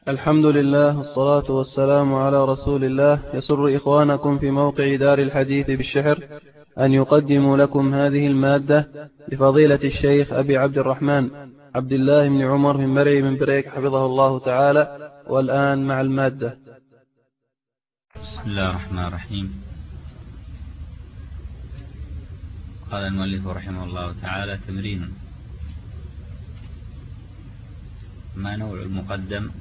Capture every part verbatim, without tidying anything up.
الحمد لله والصلاة والسلام على رسول الله. يسر إخوانكم في موقع دار الحديث بالشحر أن يقدموا لكم هذه المادة لفضيلة الشيخ أبي عبد الرحمن عبد الله بن عمر بن مري بن بريك حفظه الله تعالى. والآن مع المادة. بسم الله الرحمن الرحيم. قال المؤلف رحمه الله تعالى: تمرين: ما نوع المقدم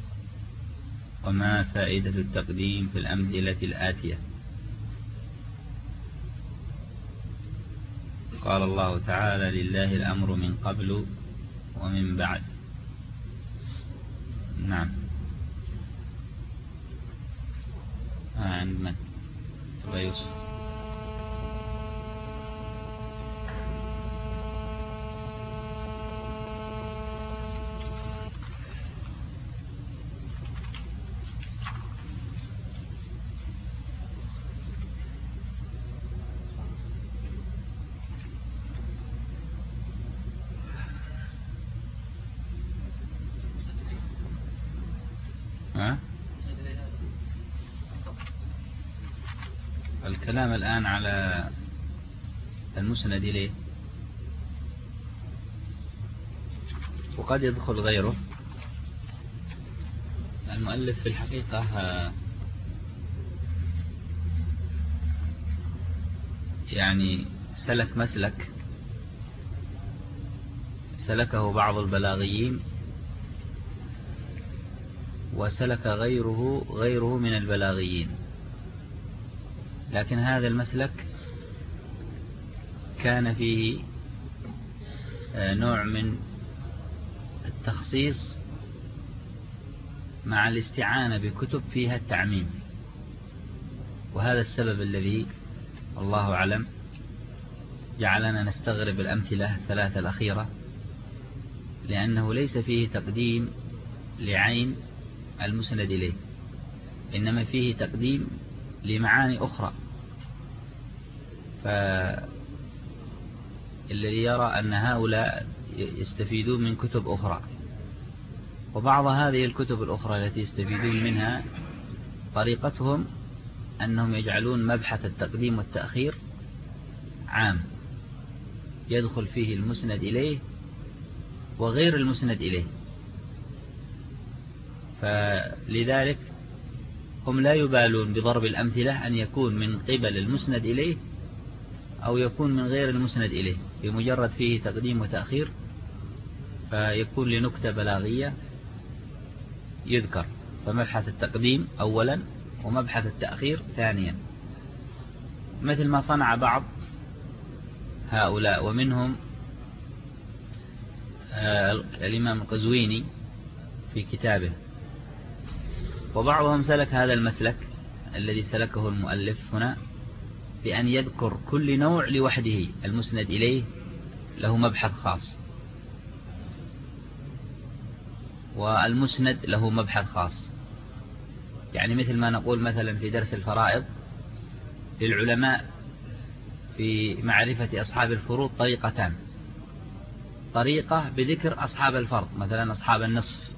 وما فائدة التقديم في الأمثلة الآتية؟ قال الله تعالى: لله الأمر من قبل ومن بعد. نعم. عند من؟ أبا يوسف. ها؟ الكلام الآن على المسند إليه، وقد يدخل غيره. المؤلف في الحقيقة يعني سلك مسلك سلكه بعض البلاغيين، وسلك غيره غيره من البلاغيين، لكن هذا المسلك كان فيه نوع من التخصيص مع الاستعانة بكتب فيها التعميم، وهذا السبب الذي الله أعلم جعلنا نستغرب الأمثلة الثلاثة الأخيرة، لأنه ليس فيه تقديم لعين المسند إليه، إنما فيه تقديم لمعاني أخرى. فالذي يرى أن هؤلاء يستفيدون من كتب أخرى، وبعض هذه الكتب الأخرى التي يستفيدون منها طريقتهم أنهم يجعلون مبحث التقديم والتأخير عام، يدخل فيه المسند إليه وغير المسند إليه، فلذلك هم لا يبالون بضرب الأمثلة أن يكون من قبل المسند إليه أو يكون من غير المسند إليه، بمجرد فيه تقديم وتأخير فيكون لنكتة بلاغية يذكر، فمبحث التقديم أولا ومبحث التأخير ثانيا، مثل ما صنع بعض هؤلاء، ومنهم الإمام القزويني في كتابه. وبعضهم سلك هذا المسلك الذي سلكه المؤلف هنا، بأن يذكر كل نوع لوحده، المسند إليه له مبحث خاص، والمسند له مبحث خاص. يعني مثل ما نقول مثلا في درس الفرائض للعلماء في معرفة أصحاب الفروض طريقتان: طريقة بذكر أصحاب الفرض، مثلا أصحاب النصف،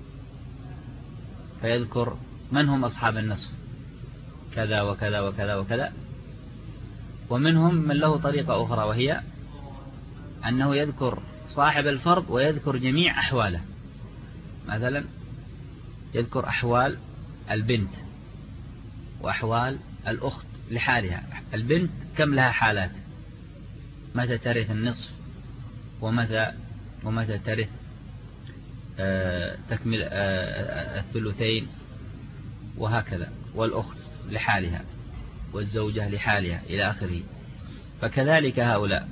فيذكر من هم أصحاب النصف كذا وكذا وكذا وكذا. ومنهم من له طريقة أخرى، وهي أنه يذكر صاحب الفرض ويذكر جميع أحواله، مثلا يذكر أحوال البنت وأحوال الأخت لحالها. البنت كم لها حالات، متى ترث النصف، ومتى ومتى ترث آه تكمل آه الثلثين، وهكذا، والأخت لحالها، والزوجة لحالها، إلى آخره. فكذلك هؤلاء.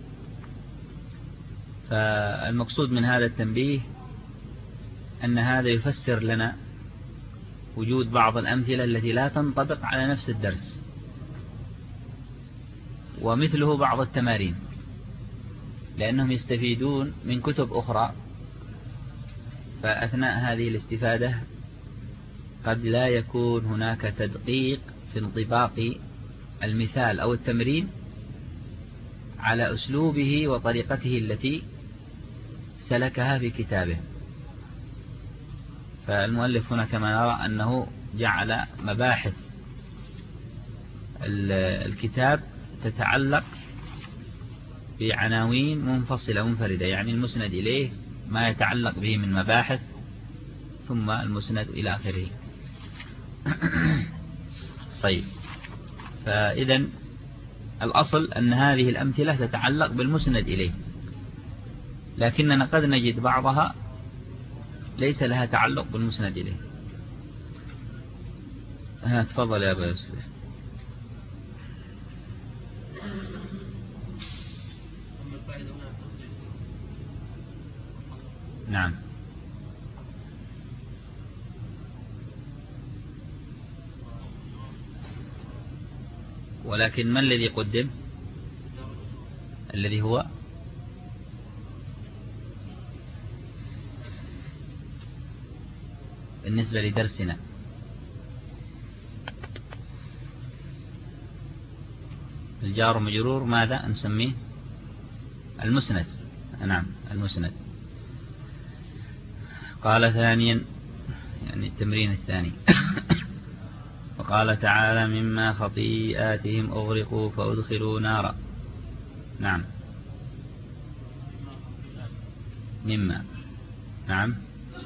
فالمقصود من هذا التنبيه أن هذا يفسر لنا وجود بعض الأمثلة التي لا تنطبق على نفس الدرس، ومثله بعض التمارين، لأنهم يستفيدون من كتب أخرى، فأثناء هذه الاستفادة قد لا يكون هناك تدقيق في انطباق المثال أو التمرين على أسلوبه وطريقته التي سلكها في كتابه. فالمؤلف هنا كما نرى أنه جعل مباحث الكتاب تتعلق بعناوين منفصلة منفردة، يعني المسند إليه ما يتعلق به من مباحث، ثم المسند إلى آخره. طيب، فإذا الأصل أن هذه الأمثلة تتعلق بالمسند إليه، لكننا قد نجد بعضها ليس لها تعلق بالمسند إليه. ها تفضل يا أبا يوسف. نعم. ولكن ما الذي قدم؟ الذي هو بالنسبة لدرسنا الجار مجرور ماذا نسميه؟ المسند. نعم، المسند. قال ثانيا، يعني التمرين الثاني وقال تعالى مما خطيئاتهم أغرقوا فأدخلوا نارا. نعم، مما. نعم.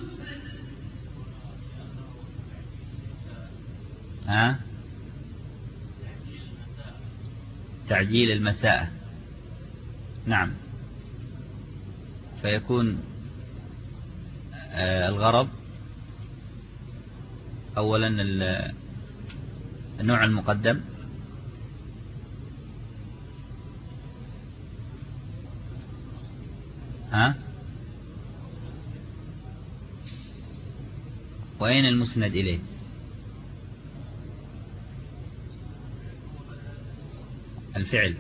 ها تعجيل المساء. نعم، فيكون آه الغرض أولا النوع المقدم، ها وأين المسند إليه؟ الفعل.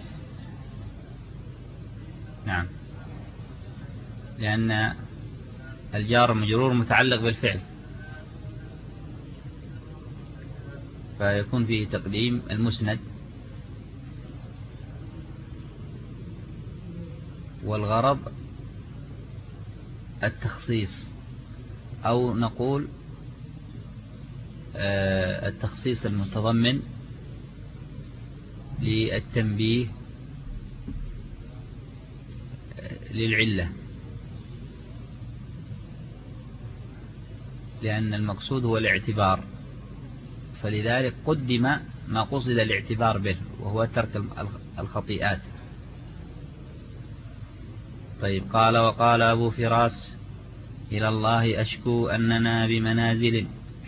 نعم، لأن الجار المجرور متعلق بالفعل، فيكون فيه تقديم المسند. والغرض التخصيص، أو نقول التخصيص المتضمن للتنبيه للعلة، لأن المقصود هو الاعتبار، فلذلك قدم ما قصد الاعتبار به وهو ترك الخطيئات. طيب، قال وقال أبو فراس إلى الله أشكو أننا بمنازل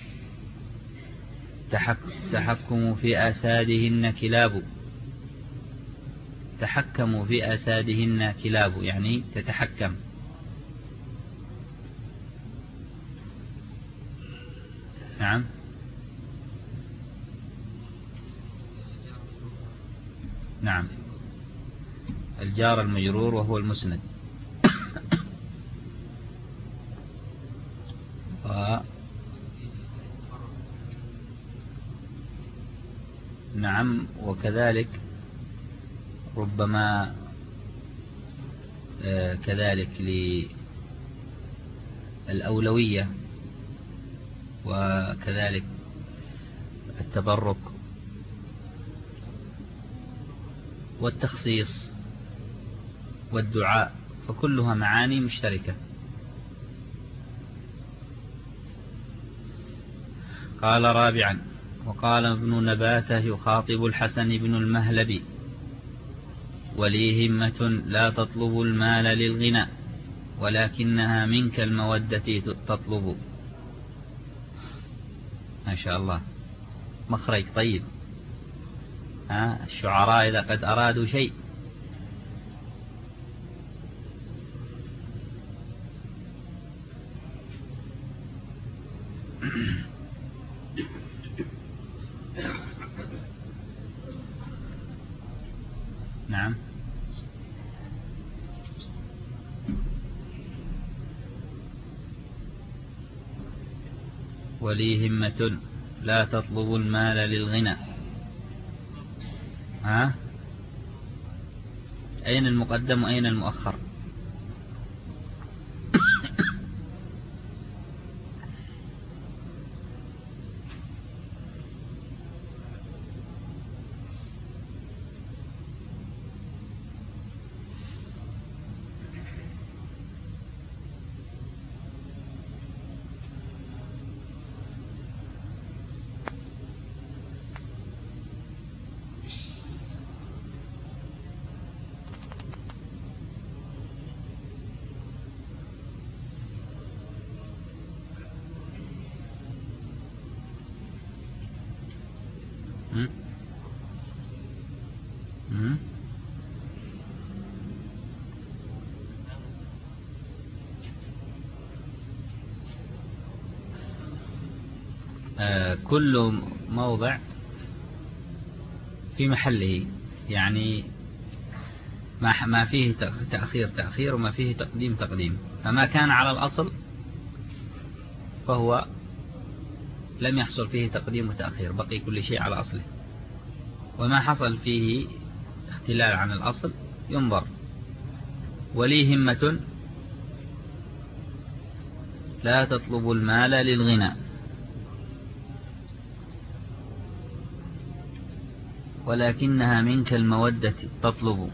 تحكموا في أسادهن كلاب. تحكموا في أسادهن كلاب يعني تتحكم. نعم. نعم، الجار المجرور وهو المسند. و... نعم، وكذلك ربما آه كذلك للأولوية، وكذلك التبرك والتخصيص والدعاء، فكلها معاني مشتركة. قال رابعا وقال ابن نباتة يخاطب الحسن بن المهلب ولي همة لا تطلب المال للغنى ولكنها منك المودة تطلب. ما شاء الله، مخرج طيب. ها الشعراء إذا قد أرادوا شيء نعم. ولي همة لا تطلب المال للغنى. ها أين المقدم وأين المؤخر؟ م? م? آه كل موضع في محله، يعني ما ما فيه تأخير تأخير وما فيه تقديم تقديم. فما كان على الأصل فهو لم يحصل فيه تقديم وتأخير، بقي كل شيء على أصله. وما حصل فيه اختلال عن الأصل ينظر. ولي همة لا تطلب المال للغنى، ولكنها منك المودة تطلب.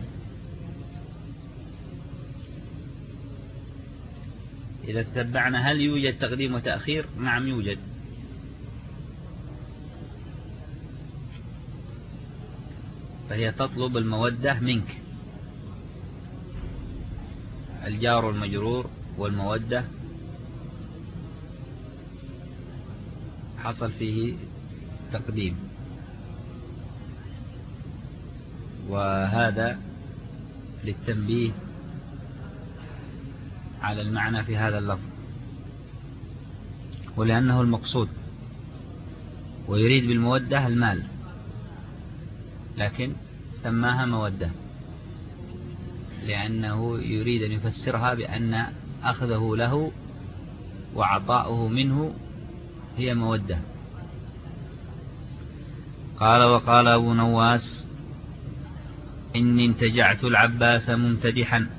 إذا استتبعنا هل يوجد تقديم وتأخير؟ نعم يوجد. فهي تطلب المودة منك. الجار المجرور والمودة حصل فيه تقديم، وهذا للتنبيه على المعنى في هذا اللفظ، ولأنه المقصود، ويريد بالمودة المال، لكن سماها مودة لأنه يريد أن يفسرها بأن أخذه له وعطاؤه منه هي مودة. قال: وقال أبو نواس: إني انتجعت العباس ممتدحا،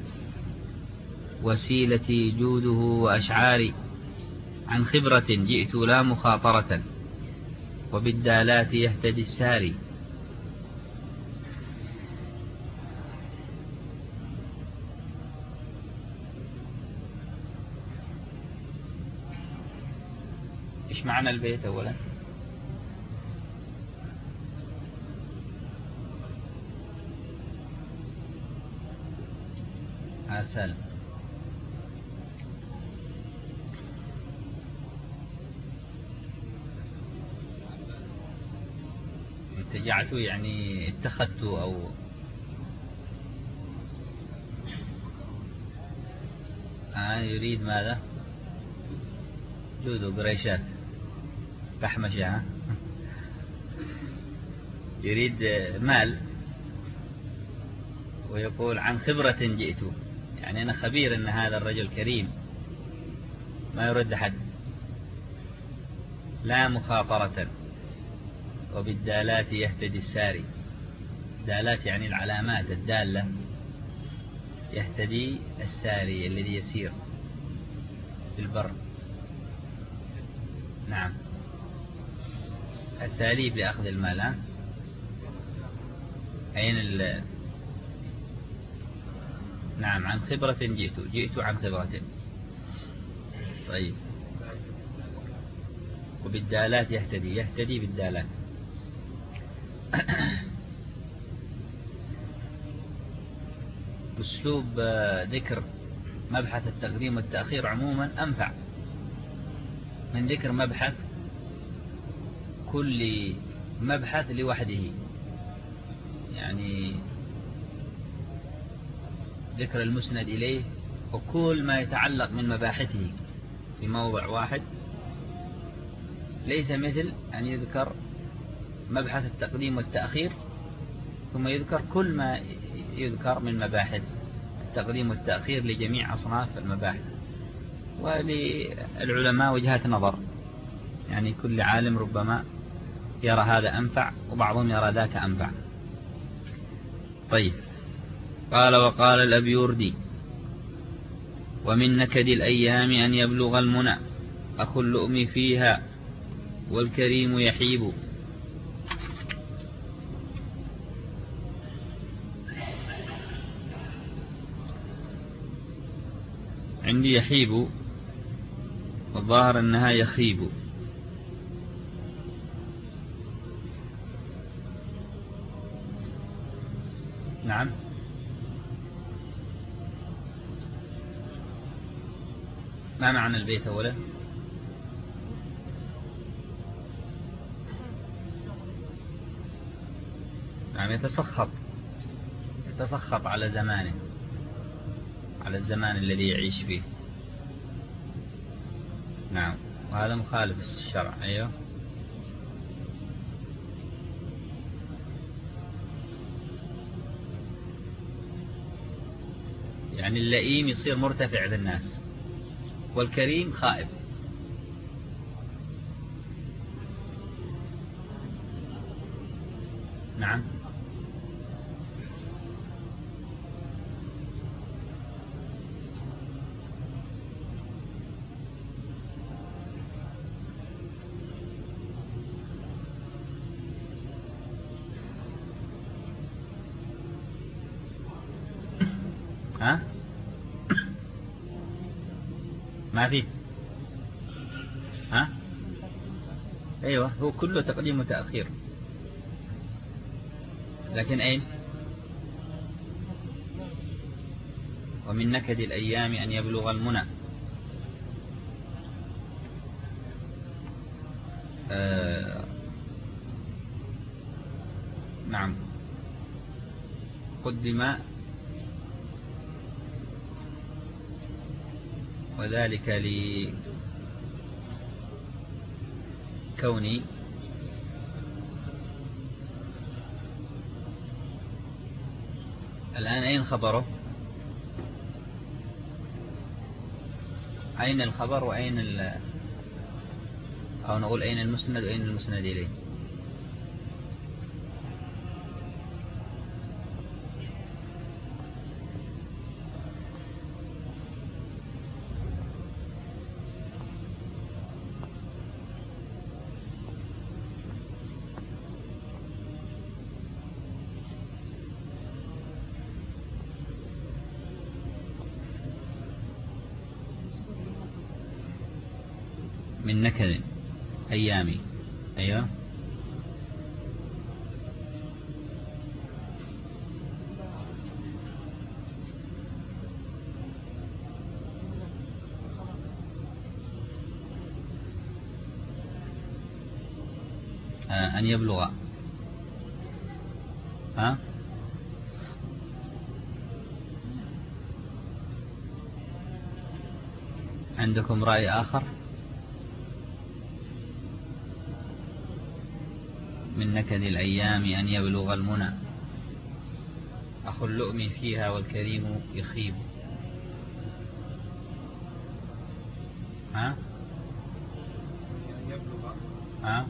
وسيلتي جوده وأشعاري، عن خبرة جئت لا مخاطرة، وبالدالات يهتدي الساري. إيش معنى البيت أولا؟ عسل. انتجعت يعني اتخذت أو آه يريد ماذا؟ جود قريشات فحمشة. يريد مال، ويقول عن خبرة جئت، يعني أنا خبير أن هذا الرجل كريم ما يرد حد. لا مخاطرة، وبالدالات يهتدي الساري. دالات يعني العلامات الدالة، يهتدي الساري الذي يسير في البر. نعم، أساليب لأخذ المال. أين ال نعم، عن خبرة جئت جئت عن خبرة. طيب، وبالدالات يهتدي يهتدي بالدالات. أسلوب ذكر مبحث التقديم والتأخير عموما أنفع من ذكر مبحث كل مبحث لوحده. يعني ذكر المسند إليه وكل ما يتعلق من مباحثه في موضع واحد ليس مثل أن يذكر مبحث التقديم والتأخير ثم يذكر كل ما يذكر من مباحث التقديم والتأخير لجميع أصناف المباحث. وللعلماء وجهات نظر، يعني كل عالم ربما يرى هذا أنفع وبعضهم يرى ذاك أنفع. طيب، قال: وقال الأبيوردي: ومن نكد الأيام أن يبلغ المنى، أخو اللؤم فيها والكريم يحيب. عندي يحيب، والظاهر أنها يخيب. نعم، ما معنى البيت أولا؟ نعم يتسخط يتسخط على زمانه، على الزمان الذي يعيش فيه. نعم، وهذا مخالف الشرع. أيوه. يعني اللئيم يصير مرتفع بالناس، والكريم خائب. نعم. ها؟ ما فيه. ها؟ أيوة، هو كله تقديم وتأخير. لكن أين؟ ومن نكد الأيام أن يبلغ المنى. آه نعم، قدم وذلك لكوني الآن أين خبره؟ أين الخبر وأين ال أو نقول أين المسند وأين المسند إليه؟ من نكد أيامي. أيوة. آه أن يبلغ. ها؟ عندكم رأي آخر؟ من نكد الأيام أن يبلغ المنى، أخو اللؤم فيها والكريم يخيب. ها؟ ها؟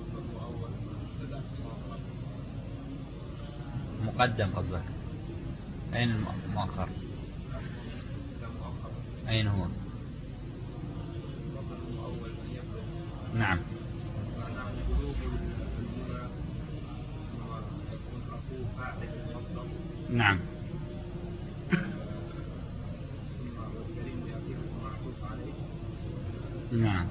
مقدم قصدك؟ أين المؤخر؟ أين هو؟ نعم. نعم. نعم.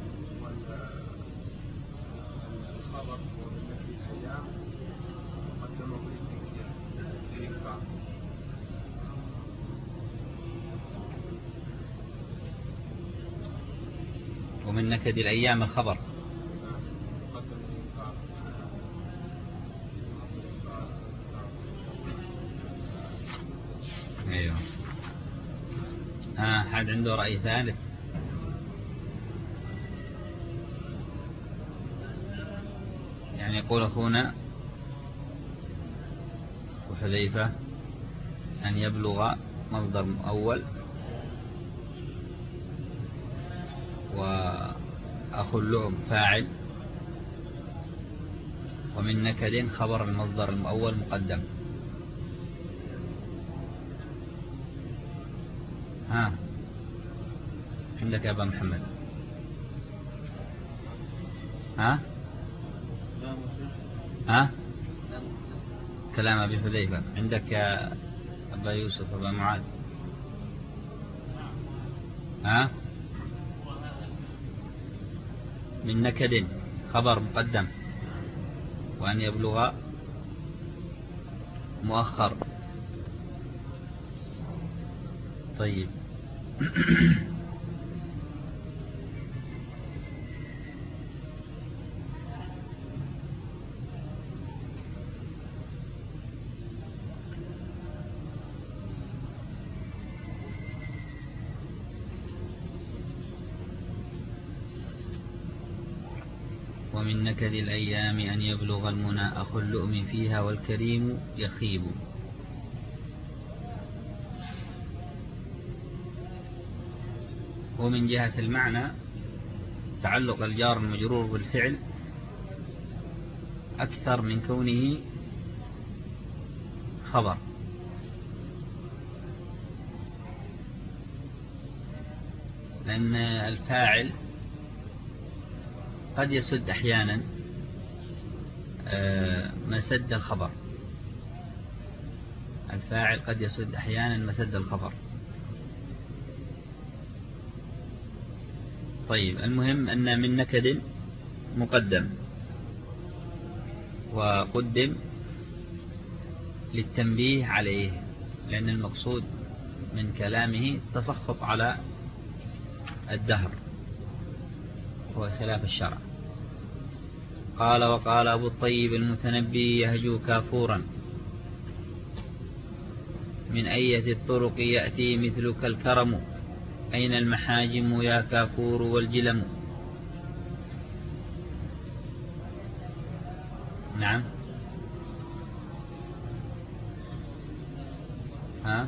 ومن نكد الأيام الخبر. أيوه. ها، حد عنده رأي ثالث؟ يعني يقول أخونا وحذيفة أن يبلغ مصدر أول، وأخو اللؤم فاعل، ومن نكد خبر المصدر الأول مقدم. ها، عندك يا أبا محمد؟ ها؟ ها؟ كلام أبي حذيفة. عندك يا أبا يوسف أبا معاذ؟ ها؟ من نكد خبر مقدم، وأن يبلغ مؤخر. طيب. ومن نكد الأيام أن يبلغ المنى أخو اللؤم فيها والكريم يخيب. ومن جهة المعنى تعلق الجار المجرور بالفعل أكثر من كونه خبر، لأن الفاعل قد يسد أحيانا مسد الخبر. الفاعل قد يسد أحيانا مسد الخبر. طيب، المهم أن من نكد مقدم، وقدم للتنبيه عليه، لأن المقصود من كلامه تصفق على الدهر هو خلاف الشرع. قال وقال أبو الطيب المتنبي يهجو كافورا من أية الطرق يأتي مثلك الكرم أين المحاجم يا كافور والجلم. نعم. ها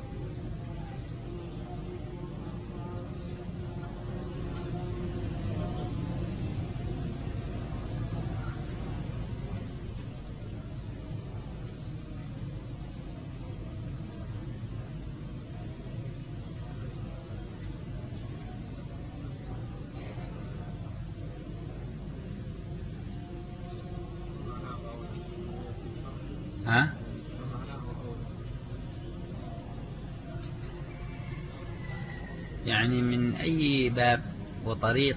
ها يعني من أي باب وطريق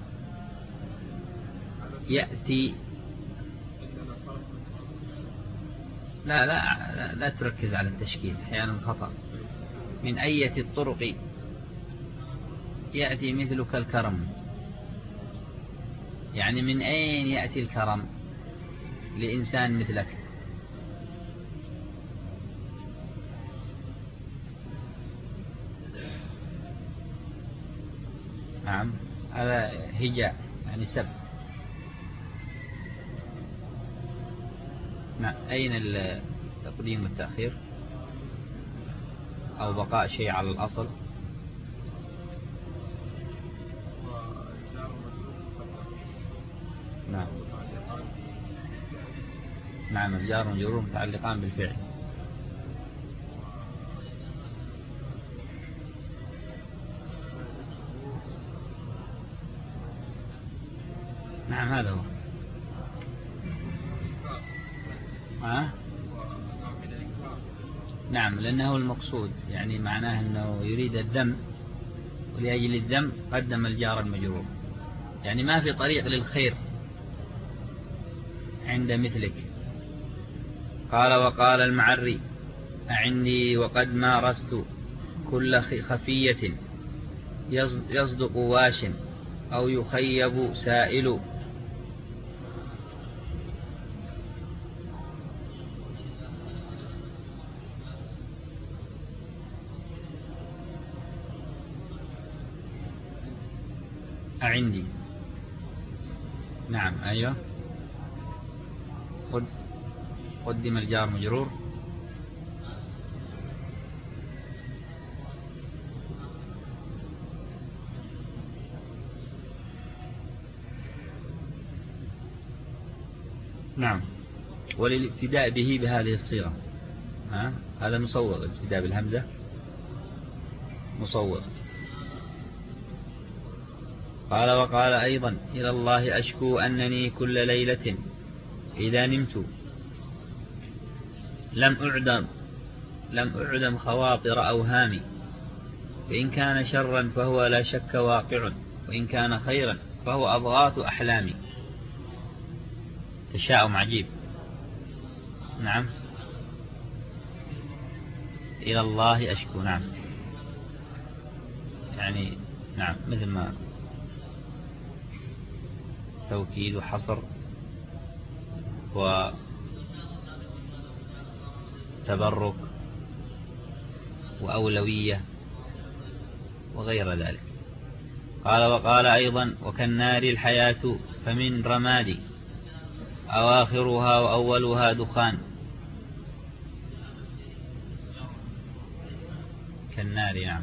يأتي. لا لا لا, لا تركز على التشكيل، أحيانا خطأ. من أية الطرق يأتي مثلك الكرم، يعني من أين يأتي الكرم لإنسان مثلك؟ نعم، هذا هجاء يعني سب. نعم. أين التقديم والتأخير أو بقاء شيء على الأصل؟ نعم. نعم، الجار والمجرور متعلقان بالفعل. نعم، هذا هو. ها؟ نعم، لأنه المقصود، يعني معناه أنه يريد الذم، ولأجل الذم قدم الجار المجرور، يعني ما في طريق للخير عند مثلك. قال وقال المعري أعندي وقد مارست كل خفية يصدق واش أو يخيب سائل. أعندي. نعم. أيوه. قدم الجار مجرور. نعم، وللابتداء به بهذه الصيغة. ها؟ هذا مصوغ، الابتداء بالهمزة مصوغ. قال وقال أيضا إلى الله أشكو أنني كل ليلة إذا نمت لم أعدم لم أعدم خواطر أوهامي، فإن كان شرا فهو لا شك واقع، وإن كان خيرا فهو أضغاث أحلامي. تشاؤم عجيب. نعم. إلى الله أشكو. نعم، يعني نعم، مثل ما توكيد وحصر وتبرك وأولوية وغير ذلك. قال وقال أيضا وكالنار الحياة فمن رماد أواخرها وأولها دخان كالنار. نعم.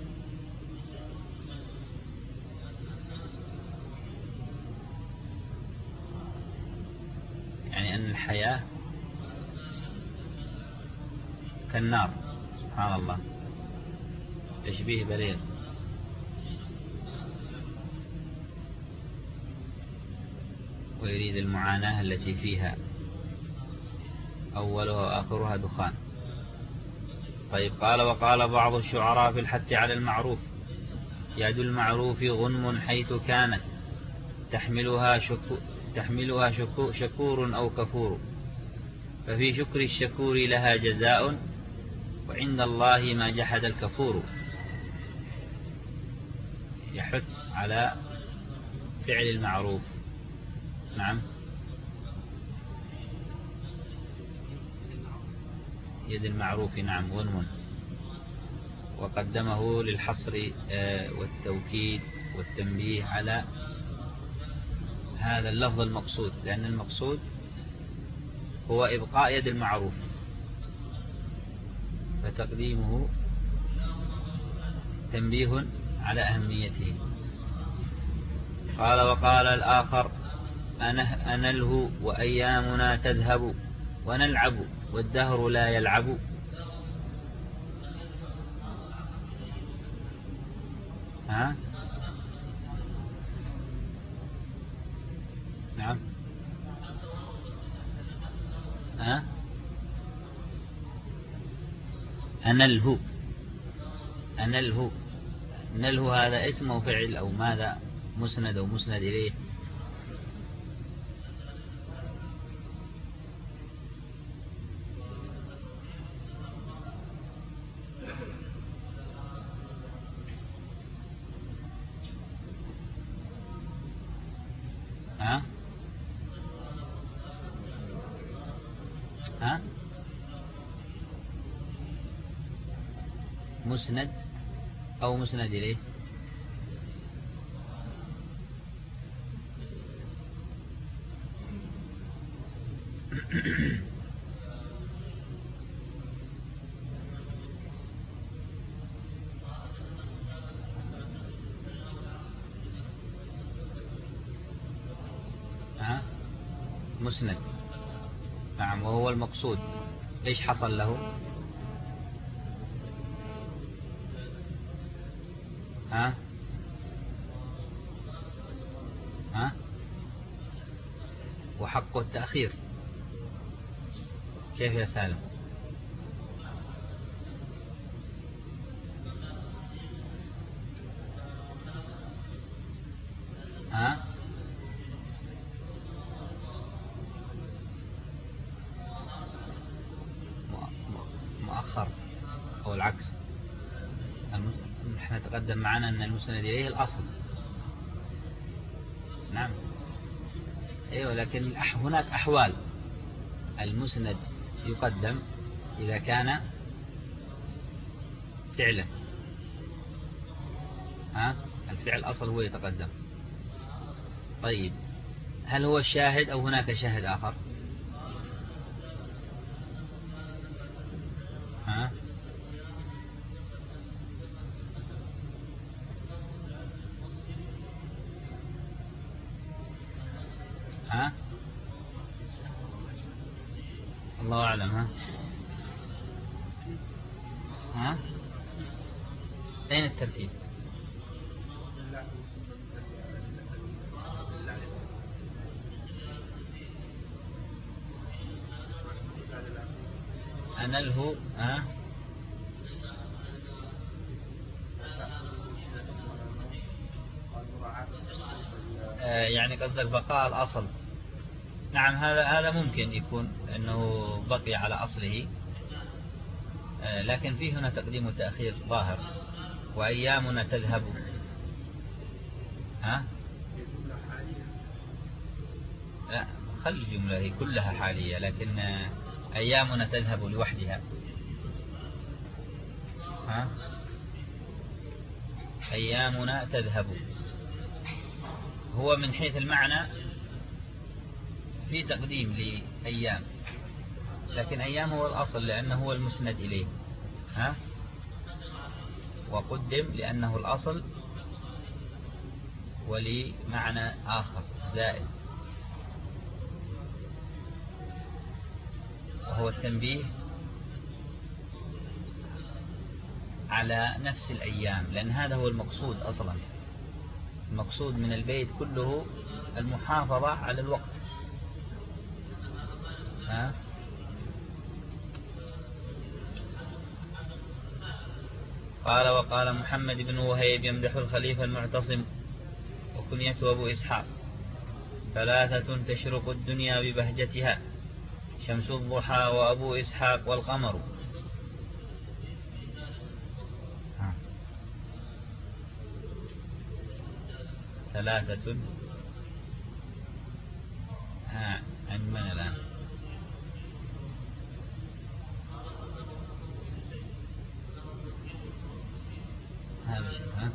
يعني أن الحياة كالنار. سبحان الله، تشبيه بليغ. ويريد المعاناة التي فيها أولها وآخرها دخان. طيب، قال وقال بعض الشعراء في الحث على المعروف: يد المعروف غنم حيث كانت تحملها, شكو تحملها شكو شكور أو كفور، ففي شكر الشكور لها جزاء، وعند الله ما جحد الكفور. يحث على فعل المعروف. نعم. يد المعروف نعم غنم، وقدمه للحصر والتوكيد والتنبيه على هذا اللفظ المقصود، لأن المقصود هو إبقاء يد المعروف، فتقديمه تنبيه على أهميته. قال وقال الآخر: أنله وأيامنا تذهب ونلعب والدهر لا يلعب. ها؟ نعم. ها؟ أنله أنله أنله هذا اسم أو فعل أو ماذا؟ مسند أو مسند إليه؟ ها؟ ها؟ مسند أو مسند إليه؟ ها؟ مسند. نعم، وهو المقصود. إيش حصل له؟ ها؟ ها؟ وحقه التأخير. كيف يا سالم؟ ها؟ مؤخر أو العكس. نحن تقدم معنا أن المسند إليه الأصل. نعم. أيوة، لكن هناك أحوال. المسند يقدم إذا كان فعلا. ها؟ الفعل أصل هو يتقدم. طيب، هل هو الشاهد أو هناك شاهد آخر؟ ها؟ ها؟ الله أعلم. ها؟ ها؟ أين الترتيب؟ أنله. ها؟ آه يعني قصدك بقاء الأصل. نعم، هذا هذا ممكن يكون أنه بقي على أصله، آه لكن فيه هنا تقديم وتأخير ظاهر. وأيامنا تذهب. ها؟ لا، خلي الجملة هي كلها حالية، لكن آه أيامنا تذهب لوحدها. ها؟ أيامنا تذهب هو من حيث المعنى في تقديم لأيام، لكن أيام هو الأصل لأنه هو المسند إليه، ها؟ وقدم لأنه الأصل ولمعنى آخر زائد، وهو التنبيه على نفس الأيام، لأن هذا هو المقصود أصلا. المقصود من البيت كله المحافظة على الوقت، ها؟ قال وقال محمد بن وهيب يمدح الخليفة المعتصم وكنيته أبو إسحاق: ثلاثة تشرق الدنيا ببهجتها، شمس الضحى وأبو إسحاق والقمر. ثلاثة ها عند من الآن؟ هذا ها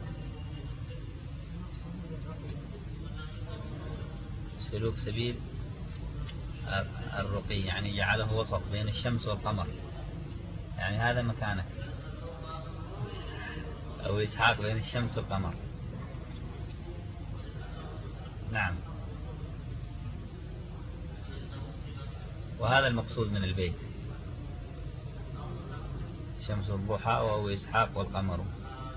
سلوك سبيل الرقي، يعني جعله وسط بين الشمس والقمر، يعني هذا مكانك أو إسحاق بين الشمس والقمر. نعم، وهذا المقصود من البيت، شمس الضحى وأبو إسحاق والقمر.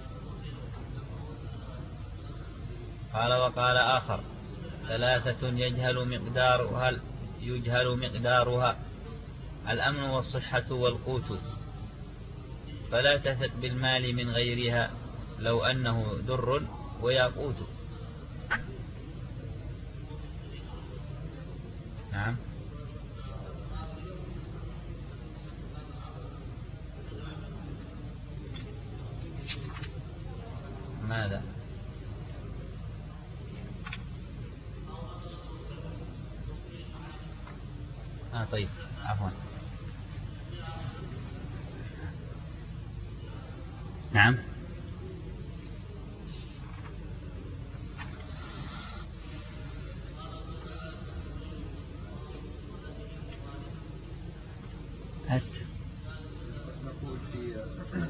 قال وقال آخر: ثلاثة يجهل مقدارها يجهل مقدارها الأمن والصحة والقوت، فلا تثق بالمال من غيرها لو أنه در وياقوت. نعم، ماذا؟ آه طيب، عفوا. نعم، هات. نقول في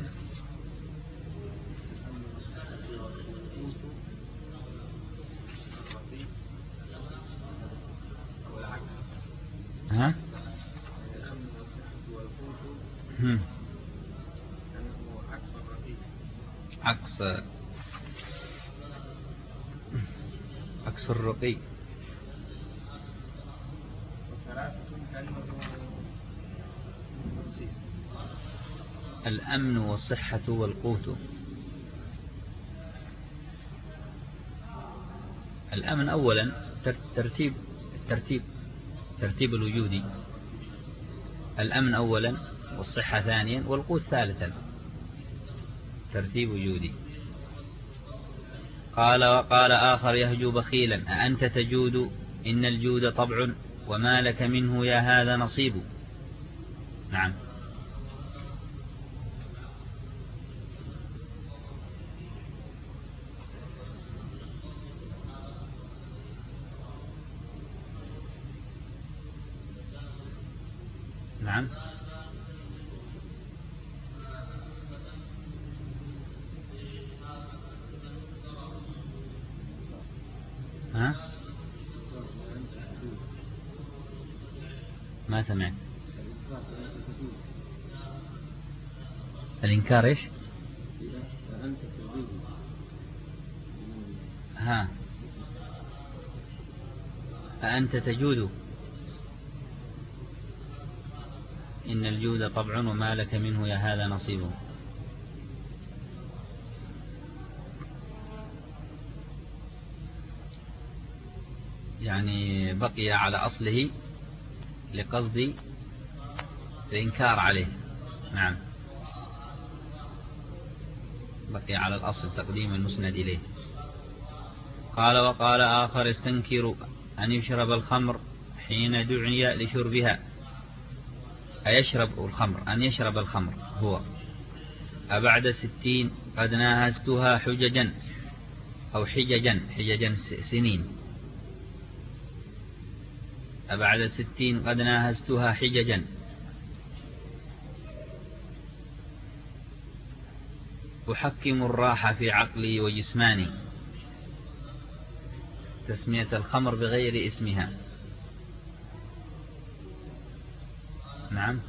ها؟ هم. عكس عكس الرقي. الأمن والصحة والقوت. الأمن أولا ترتيب الترتيب ترتيب الوجودي، الأمن أولا والصحة ثانيا والقوت ثالثا، ترتيب وجودي. قال وقال آخر يهجو بخيلا: أأنت تجود؟ إن الجود طبع وما لك منه يا هذا نصيب. نعم، نعم، ها؟ ما سمعت. الإنكار إيش؟ ها، أأنت تجود؟ إن الجود طبع وما لك منه يا هذا نصيب. يعني بقي على أصله لقصد الإنكار عليه. نعم، بقي على الأصل تقديم المسند إليه. قال وقال آخر: استنكر أن يشرب الخمر حين دعي لشربها. أيشرب الخمر أن يشرب الخمر هو أبعد ستين قد ناهزتها حججا أو حججا حججا سنين. أبعد ستين قد ناهزتها حججا. أحكم الراحة في عقلي وجسماني. تسمية الخمر بغير اسمها. نعم.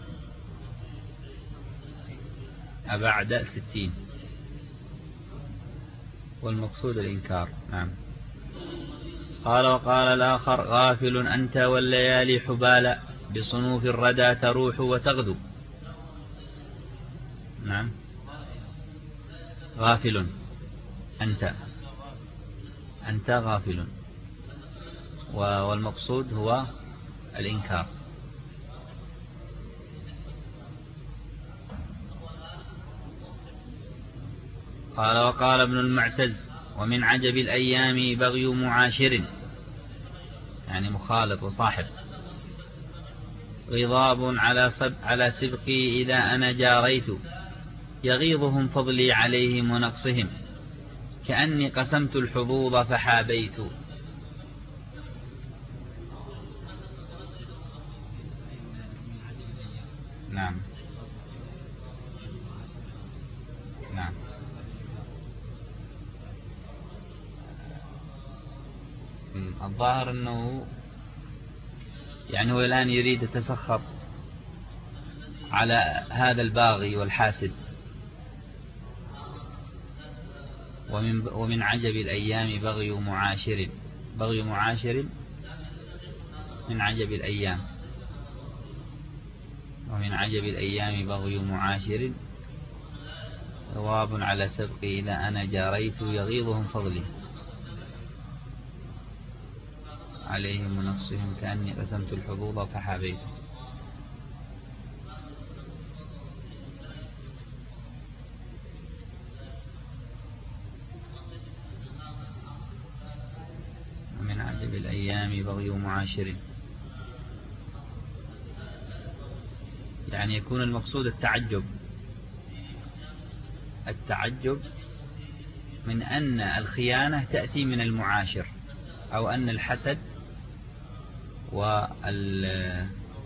أبعد ستين، والمقصود الإنكار. نعم. قال وقال الآخر غافل أنت والليالي حبالا بصنوف الردى تروح وتغدو. نعم. غافل أنت، أنت غافل، والمقصود هو الإنكار. قال وقال ابن المعتز ومن عجب الأيام بغي معاشر، يعني مخالط وصاحب. غضاب على صب على سبقي إذا أنا جاريت، يغيظهم فضلي عليهم ونقصهم، كأني قسمت الحظوظ فحابيت. نعم. نعم. الظاهر أنه يعني هو الآن يريد يتسخط على هذا الباغي والحاسد. ومن, ومن عجب الأيام بغي معاشر، بغي معاشر من عجب الأيام. ومن عجب الأيام بغي معاشر، ثواب على سبقي إذا أنا جاريت، يغيظهم فضلي عليهم ونقصهم، كأني قسمت الحظوظ فحابيت. ومن عجب الأيام بغي معاشر، يعني يكون المقصود التعجب، التعجب من أن الخيانة تأتي من المعاشر، أو أن الحسد وال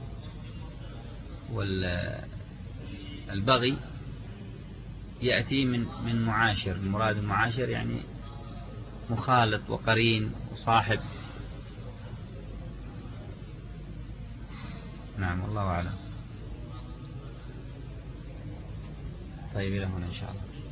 والبغي يأتي من من معاشر. المراد المعاشر يعني مخالط وقرين وصاحب. نعم. والله أعلم. طيب إلى هنا إن شاء الله.